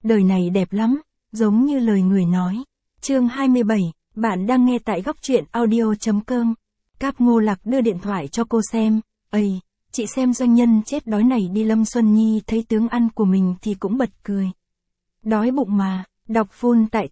đời này đẹp lắm, giống như lời người nói. Chương 27, bạn đang nghe tại góc truyện audio.com. Cáp Ngô Lạc đưa điện thoại cho cô xem. Ây, chị xem doanh nhân chết đói này đi. Lâm Xuân Nhi thấy tướng ăn của mình thì cũng bật cười. Đói bụng mà, đọc full tại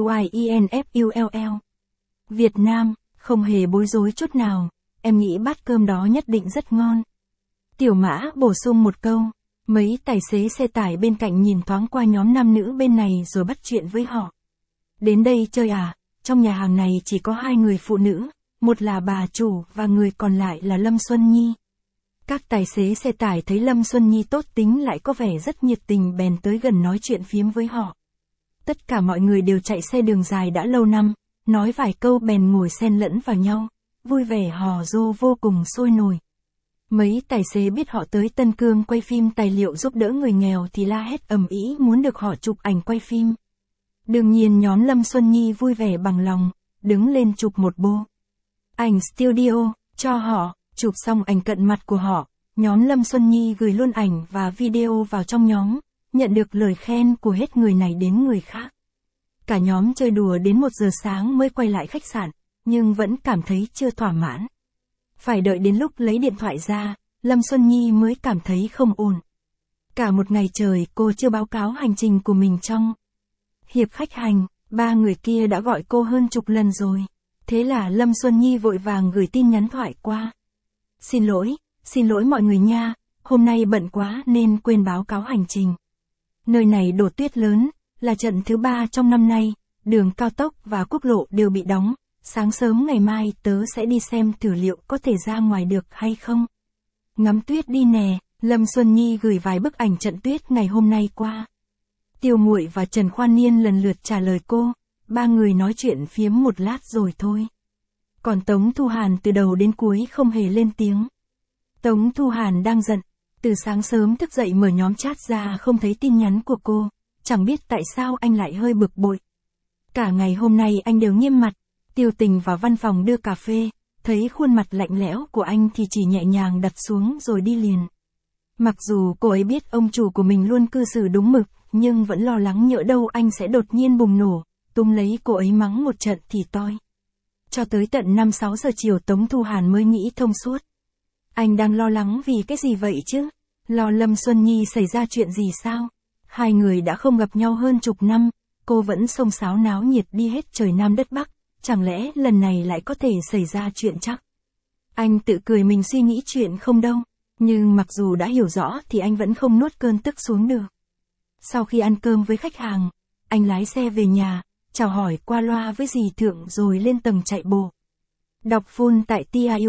TIUIENFULL. Việt Nam, không hề bối rối chút nào, em nghĩ bát cơm đó nhất định rất ngon. Tiểu Mã bổ sung một câu. Mấy tài xế xe tải bên cạnh nhìn thoáng qua nhóm nam nữ bên này rồi bắt chuyện với họ. Đến đây chơi à? Trong nhà hàng này chỉ có 2 người phụ nữ, một là bà chủ và người còn lại là Lâm Xuân Nhi. Các tài xế xe tải thấy Lâm Xuân Nhi tốt tính lại có vẻ rất nhiệt tình bèn tới gần nói chuyện phiếm với họ. Tất cả mọi người đều chạy xe đường dài đã lâu năm, nói vài câu bèn ngồi xen lẫn vào nhau, vui vẻ hò rô vô cùng sôi nổi. Mấy tài xế biết họ tới Tân Cương quay phim tài liệu giúp đỡ người nghèo thì la hét ầm ĩ muốn được họ chụp ảnh quay phim. Đương nhiên nhóm Lâm Xuân Nhi vui vẻ bằng lòng, đứng lên chụp một bộ ảnh studio cho họ, chụp xong ảnh cận mặt của họ, nhóm Lâm Xuân Nhi gửi luôn ảnh và video vào trong nhóm, nhận được lời khen của hết người này đến người khác. Cả nhóm chơi đùa đến 1 giờ sáng mới quay lại khách sạn, nhưng vẫn cảm thấy chưa thỏa mãn. Phải đợi đến lúc lấy điện thoại ra, Lâm Xuân Nhi mới cảm thấy không ổn. Cả một ngày trời cô chưa báo cáo hành trình của mình trong hiệp khách hành, 3 người kia đã gọi cô hơn chục lần rồi. Thế là Lâm Xuân Nhi vội vàng gửi tin nhắn thoại qua. Xin lỗi mọi người nha, hôm nay bận quá nên quên báo cáo hành trình. Nơi này đổ tuyết lớn, là trận thứ 3 trong năm nay, đường cao tốc và quốc lộ đều bị đóng. Sáng sớm ngày mai tớ sẽ đi xem thử liệu có thể ra ngoài được hay không. Ngắm tuyết đi nè, Lâm Xuân Nhi gửi vài bức ảnh trận tuyết ngày hôm nay qua. Tiêu Muội và Trần Khoan Niên lần lượt trả lời cô, 3 người nói chuyện phiếm một lát rồi thôi. Còn Tống Thu Hàn từ đầu đến cuối không hề lên tiếng. Tống Thu Hàn đang giận, từ sáng sớm thức dậy mở nhóm chat ra không thấy tin nhắn của cô, chẳng biết tại sao anh lại hơi bực bội. Cả ngày hôm nay anh đều nghiêm mặt. Tiêu Tình vào văn phòng đưa cà phê, thấy khuôn mặt lạnh lẽo của anh thì chỉ nhẹ nhàng đặt xuống rồi đi liền. Mặc dù cô ấy biết ông chủ của mình luôn cư xử đúng mực, nhưng vẫn lo lắng nhỡ đâu anh sẽ đột nhiên bùng nổ, túm lấy cô ấy mắng một trận thì toi. Cho tới tận 5-6 giờ chiều Tống Thu Hàn mới nghĩ thông suốt. Anh đang lo lắng vì cái gì vậy chứ? Lo Lâm Xuân Nhi xảy ra chuyện gì sao? 2 người đã không gặp nhau hơn chục năm, cô vẫn xông xáo náo nhiệt đi hết trời Nam đất Bắc. Chẳng lẽ lần này lại có thể xảy ra chuyện chắc? Anh tự cười mình suy nghĩ chuyện không đâu, nhưng mặc dù đã hiểu rõ thì anh vẫn không nuốt cơn tức xuống được. Sau khi ăn cơm với khách hàng, anh lái xe về nhà, chào hỏi qua loa với dì Thượng rồi lên tầng chạy bộ. Đọc full tại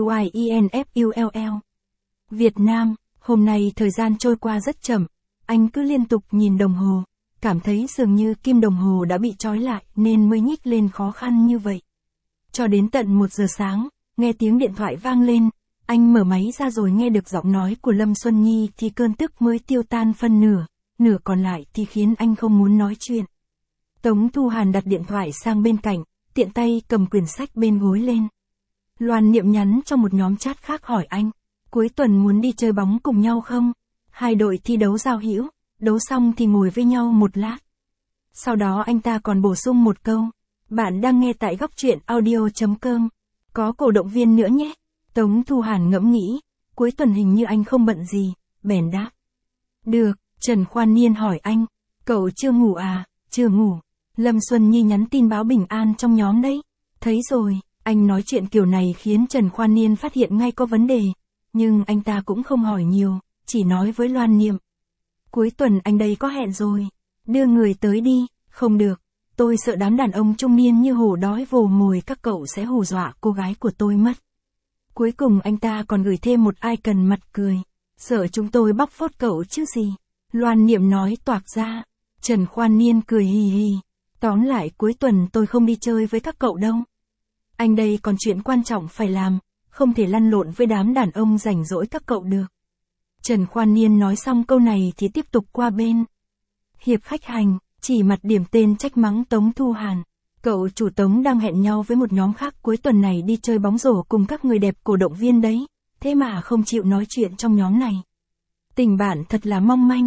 TIUIENFULL. Việt Nam, hôm nay thời gian trôi qua rất chậm, anh cứ liên tục nhìn đồng hồ. Cảm thấy dường như kim đồng hồ đã bị trói lại nên mới nhích lên khó khăn như vậy. Cho đến tận 1 giờ sáng, nghe tiếng điện thoại vang lên, anh mở máy ra rồi nghe được giọng nói của Lâm Xuân Nhi thì cơn tức mới tiêu tan phân nửa, nửa còn lại thì khiến anh không muốn nói chuyện. Tống Thu Hàn đặt điện thoại sang bên cạnh, tiện tay cầm quyển sách bên gối lên. Loan Niệm nhắn trong một nhóm chat khác hỏi anh, cuối tuần muốn đi chơi bóng cùng nhau không? 2 đội thi đấu giao hữu. Đấu xong thì ngồi với nhau một lát. Sau đó anh ta còn bổ sung một câu. Bạn đang nghe tại góc truyện audio.com. Có cổ động viên nữa nhé. Tống Thu Hàn ngẫm nghĩ. Cuối tuần hình như anh không bận gì. Bèn đáp. Được, Trần Khoan Niên hỏi anh. Cậu chưa ngủ à? Chưa ngủ. Lâm Xuân Nhi nhắn tin báo bình an trong nhóm đấy. Thấy rồi, anh nói chuyện kiểu này khiến Trần Khoan Niên phát hiện ngay có vấn đề. Nhưng anh ta cũng không hỏi nhiều, chỉ nói với Loan Niệm. Cuối tuần anh đây có hẹn rồi. Đưa người tới đi. Không được. Tôi sợ đám đàn ông trung niên như hổ đói vồ mồi các cậu sẽ hù dọa cô gái của tôi mất. Cuối cùng anh ta còn gửi thêm một icon mặt cười. Sợ chúng tôi bóc phốt cậu chứ gì. Loan Niệm nói toạc ra. Trần Khoan Niên cười hì hì. Tóm lại cuối tuần tôi không đi chơi với các cậu đâu. Anh đây còn chuyện quan trọng phải làm. Không thể lăn lộn với đám đàn ông rảnh rỗi các cậu được. Trần Khoan Niên nói xong câu này thì tiếp tục qua bên hiệp khách hành, chỉ mặt điểm tên trách mắng Tống Thu Hàn. Cậu chủ Tống đang hẹn nhau với một nhóm khác cuối tuần này đi chơi bóng rổ cùng các người đẹp cổ động viên đấy, thế mà không chịu nói chuyện trong nhóm này. Tình bạn thật là mong manh.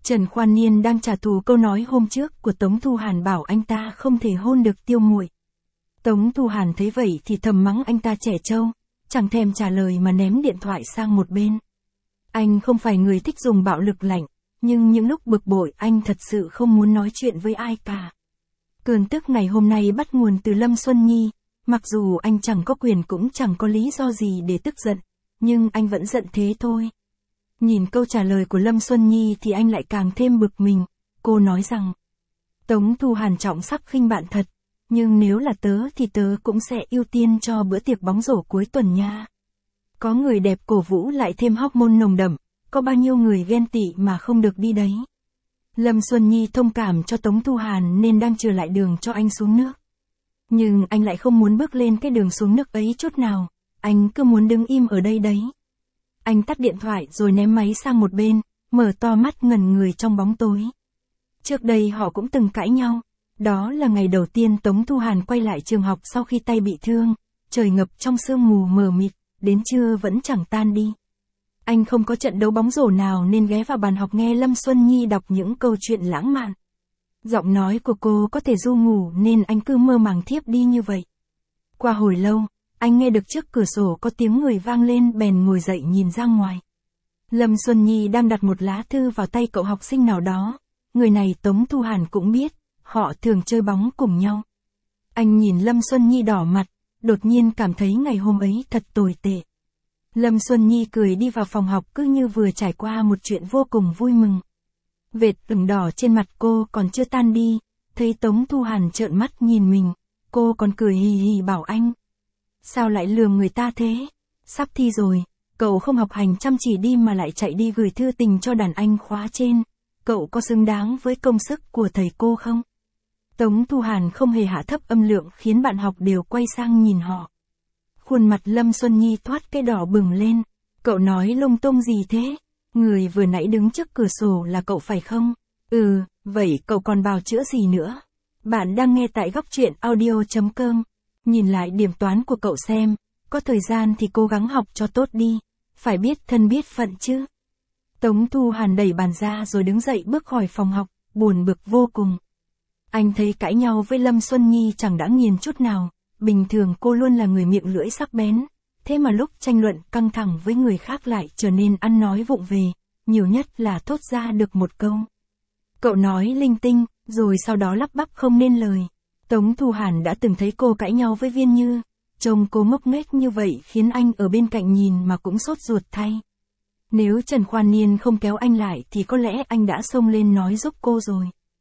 Trần Khoan Niên đang trả thù câu nói hôm trước của Tống Thu Hàn bảo anh ta không thể hôn được Tiêu Muội. Tống Thu Hàn thấy vậy thì thầm mắng anh ta trẻ trâu, chẳng thèm trả lời mà ném điện thoại sang một bên. Anh không phải người thích dùng bạo lực lạnh, nhưng những lúc bực bội anh thật sự không muốn nói chuyện với ai cả. Cơn tức ngày hôm nay bắt nguồn từ Lâm Xuân Nhi, mặc dù anh chẳng có quyền cũng chẳng có lý do gì để tức giận, nhưng anh vẫn giận thế thôi. Nhìn câu trả lời của Lâm Xuân Nhi thì anh lại càng thêm bực mình, cô nói rằng Tống Thu Hàn trọng sắc khinh bạn thật, nhưng nếu là tớ thì tớ cũng sẽ ưu tiên cho bữa tiệc bóng rổ cuối tuần nha. Có người đẹp cổ vũ lại thêm hormone nồng đậm, có bao nhiêu người ghen tị mà không được đi đấy. Lâm Xuân Nhi thông cảm cho Tống Thu Hàn nên đang trở lại đường cho anh xuống nước. Nhưng anh lại không muốn bước lên cái đường xuống nước ấy chút nào, anh cứ muốn đứng im ở đây đấy. Anh tắt điện thoại rồi ném máy sang một bên, mở to mắt ngẩn người trong bóng tối. Trước đây họ cũng từng cãi nhau, đó là ngày đầu tiên Tống Thu Hàn quay lại trường học sau khi tay bị thương, trời ngập trong sương mù mờ mịt, đến trưa vẫn chẳng tan đi. Anh không có trận đấu bóng rổ nào nên ghé vào bàn học nghe Lâm Xuân Nhi đọc những câu chuyện lãng mạn. Giọng nói của cô có thể ru ngủ nên anh cứ mơ màng thiếp đi như vậy. Qua hồi lâu, anh nghe được trước cửa sổ có tiếng người vang lên bèn ngồi dậy nhìn ra ngoài. Lâm Xuân Nhi đang đặt một lá thư vào tay cậu học sinh nào đó, người này Tống Thu Hàn cũng biết, họ thường chơi bóng cùng nhau. Anh nhìn Lâm Xuân Nhi đỏ mặt, đột nhiên cảm thấy ngày hôm ấy thật tồi tệ. Lâm Xuân Nhi cười đi vào phòng học cứ như vừa trải qua một chuyện vô cùng vui mừng. Vệt ửng đỏ trên mặt cô còn chưa tan đi, thấy Tống Thu Hàn trợn mắt nhìn mình, cô còn cười hì hì bảo anh. Sao lại lừa người ta thế? Sắp thi rồi, cậu không học hành chăm chỉ đi mà lại chạy đi gửi thư tình cho đàn anh khóa trên, cậu có xứng đáng với công sức của thầy cô không? Tống Thu Hàn không hề hạ thấp âm lượng khiến bạn học đều quay sang nhìn họ. Khuôn mặt Lâm Xuân Nhi thoát cái đỏ bừng lên, cậu nói lung tung gì thế? Người vừa nãy đứng trước cửa sổ là cậu phải không? Ừ, vậy cậu còn bào chữa gì nữa? Bạn đang nghe tại Góc Truyện Audio.com. Nhìn lại điểm toán của cậu xem, có thời gian thì cố gắng học cho tốt đi, phải biết thân biết phận chứ. Tống Thu Hàn đẩy bàn ra rồi đứng dậy bước khỏi phòng học, buồn bực vô cùng. Anh thấy cãi nhau với Lâm Xuân Nhi chẳng đã nghiền chút nào, bình thường cô luôn là người miệng lưỡi sắc bén, thế mà lúc tranh luận căng thẳng với người khác lại trở nên ăn nói vụng về, nhiều nhất là thốt ra được một câu. Cậu nói linh tinh, rồi sau đó lắp bắp không nên lời. Tống Thu Hàn đã từng thấy cô cãi nhau với Viên Như, trông cô ngốc nghếch như vậy khiến anh ở bên cạnh nhìn mà cũng sốt ruột thay. Nếu Trần Khoan Niên không kéo anh lại thì có lẽ anh đã xông lên nói giúp cô rồi.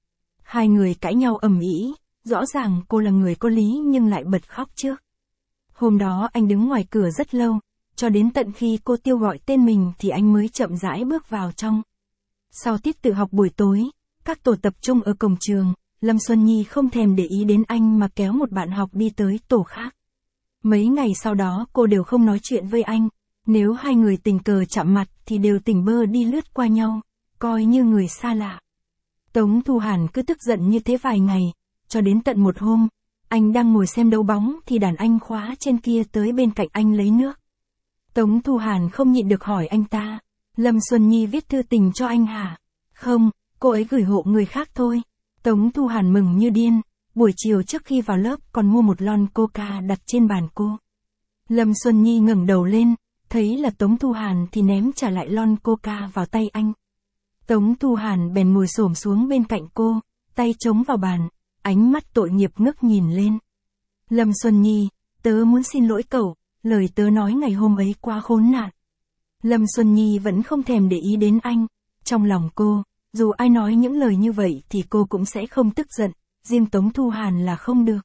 Hai người cãi nhau ầm ĩ, rõ ràng cô là người có lý nhưng lại bật khóc trước. Hôm đó anh đứng ngoài cửa rất lâu, cho đến tận khi cô Tiêu gọi tên mình thì anh mới chậm rãi bước vào trong. Sau tiết tự học buổi tối, các tổ tập trung ở cổng trường, Lâm Xuân Nhi không thèm để ý đến anh mà kéo một bạn học đi tới tổ khác. Mấy ngày sau đó cô đều không nói chuyện với anh, nếu hai người tình cờ chạm mặt thì đều tỉnh bơ đi lướt qua nhau, coi như người xa lạ. Tống Thu Hàn cứ tức giận như thế vài ngày, cho đến tận một hôm, anh đang ngồi xem đấu bóng thì đàn anh khóa trên kia tới bên cạnh anh lấy nước. Tống Thu Hàn không nhịn được hỏi anh ta, Lâm Xuân Nhi viết thư tình cho anh hả? Không, cô ấy gửi hộ người khác thôi. Tống Thu Hàn mừng như điên, buổi chiều trước khi vào lớp còn mua một lon coca đặt trên bàn cô. Lâm Xuân Nhi ngẩng đầu lên, thấy là Tống Thu Hàn thì ném trả lại lon coca vào tay anh. Tống Thu Hàn bèn ngồi xổm xuống bên cạnh cô, tay chống vào bàn, ánh mắt tội nghiệp ngước nhìn lên. Lâm Xuân Nhi, tớ muốn xin lỗi cậu, lời tớ nói ngày hôm ấy quá khốn nạn. Lâm Xuân Nhi vẫn không thèm để ý đến anh, trong lòng cô, dù ai nói những lời như vậy thì cô cũng sẽ không tức giận, riêng Tống Thu Hàn là không được.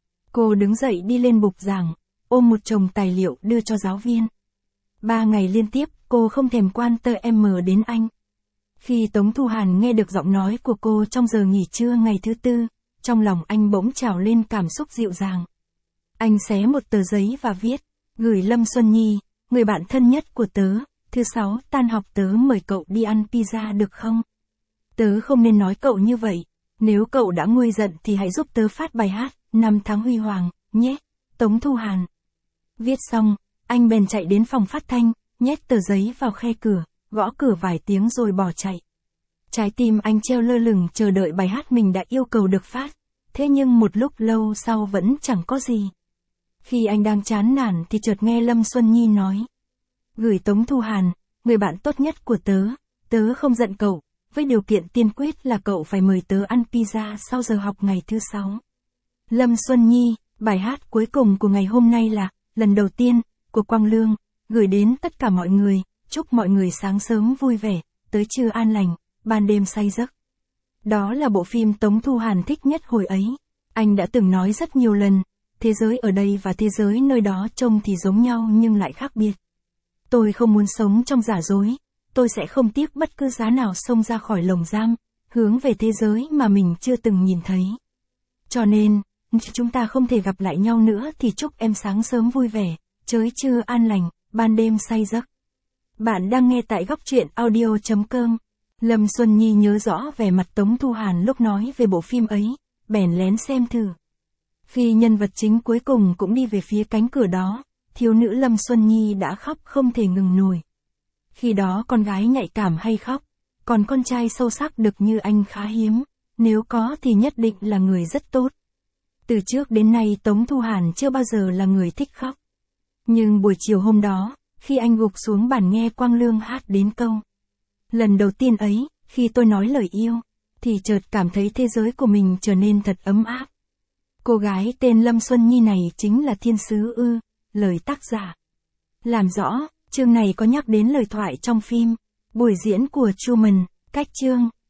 Cô đứng dậy đi lên bục giảng, ôm một chồng tài liệu đưa cho giáo viên. 3 ngày liên tiếp cô không thèm quan tâm đến anh. Khi Tống Thu Hàn nghe được giọng nói của cô trong giờ nghỉ trưa ngày thứ tư, trong lòng anh bỗng trào lên cảm xúc dịu dàng. Anh xé một tờ giấy và viết, gửi Lâm Xuân Nhi, người bạn thân nhất của tớ, thứ 6 tan học tớ mời cậu đi ăn pizza được không? Tớ không nên nói cậu như vậy, nếu cậu đã nguôi giận thì hãy giúp tớ phát bài hát, 5 tháng huy hoàng, nhé, Tống Thu Hàn. Viết xong, anh bèn chạy đến phòng phát thanh, nhét tờ giấy vào khe cửa, gõ cửa vài tiếng rồi bỏ chạy. Trái tim anh treo lơ lửng chờ đợi bài hát mình đã yêu cầu được phát. Thế nhưng một lúc lâu sau vẫn chẳng có gì. Khi anh đang chán nản thì chợt nghe Lâm Xuân Nhi nói. Gửi Tống Thu Hàn, người bạn tốt nhất của tớ không giận cậu, với điều kiện tiên quyết là cậu phải mời tớ ăn pizza sau giờ học ngày thứ 6. Lâm Xuân Nhi, bài hát cuối cùng của ngày hôm nay là Lần Đầu Tiên, của Quang Lương, gửi đến tất cả mọi người, chúc mọi người sáng sớm vui vẻ, tới trưa an lành, ban đêm say giấc. Đó là bộ phim Tống Thu Hàn thích nhất hồi ấy. Anh đã từng nói rất nhiều lần, thế giới ở đây và thế giới nơi đó trông thì giống nhau nhưng lại khác biệt. Tôi không muốn sống trong giả dối, tôi sẽ không tiếc bất cứ giá nào xông ra khỏi lồng giam, hướng về thế giới mà mình chưa từng nhìn thấy. Cho nên, chúng ta không thể gặp lại nhau nữa thì chúc em sáng sớm vui vẻ, chới trưa an lành, ban đêm say giấc. Bạn đang nghe tại góc truyện audio.com. Lâm Xuân Nhi nhớ rõ vẻ mặt Tống Thu Hàn lúc nói về bộ phim ấy, bèn lén xem thử. Khi nhân vật chính cuối cùng cũng đi về phía cánh cửa đó, thiếu nữ Lâm Xuân Nhi đã khóc không thể ngừng nổi. Khi đó con gái nhạy cảm hay khóc, còn con trai sâu sắc được như anh khá hiếm, nếu có thì nhất định là người rất tốt. Từ trước đến nay Tống Thu Hàn chưa bao giờ là người thích khóc. Nhưng buổi chiều hôm đó, khi anh gục xuống bàn nghe Quang Lương hát đến câu Lần đầu tiên ấy, khi tôi nói lời yêu, thì chợt cảm thấy thế giới của mình trở nên thật ấm áp. Cô gái tên Lâm Xuân Nhi này chính là thiên sứ ư, lời tác giả. Làm rõ, chương này có nhắc đến lời thoại trong phim, buổi diễn của Truman, cách chương.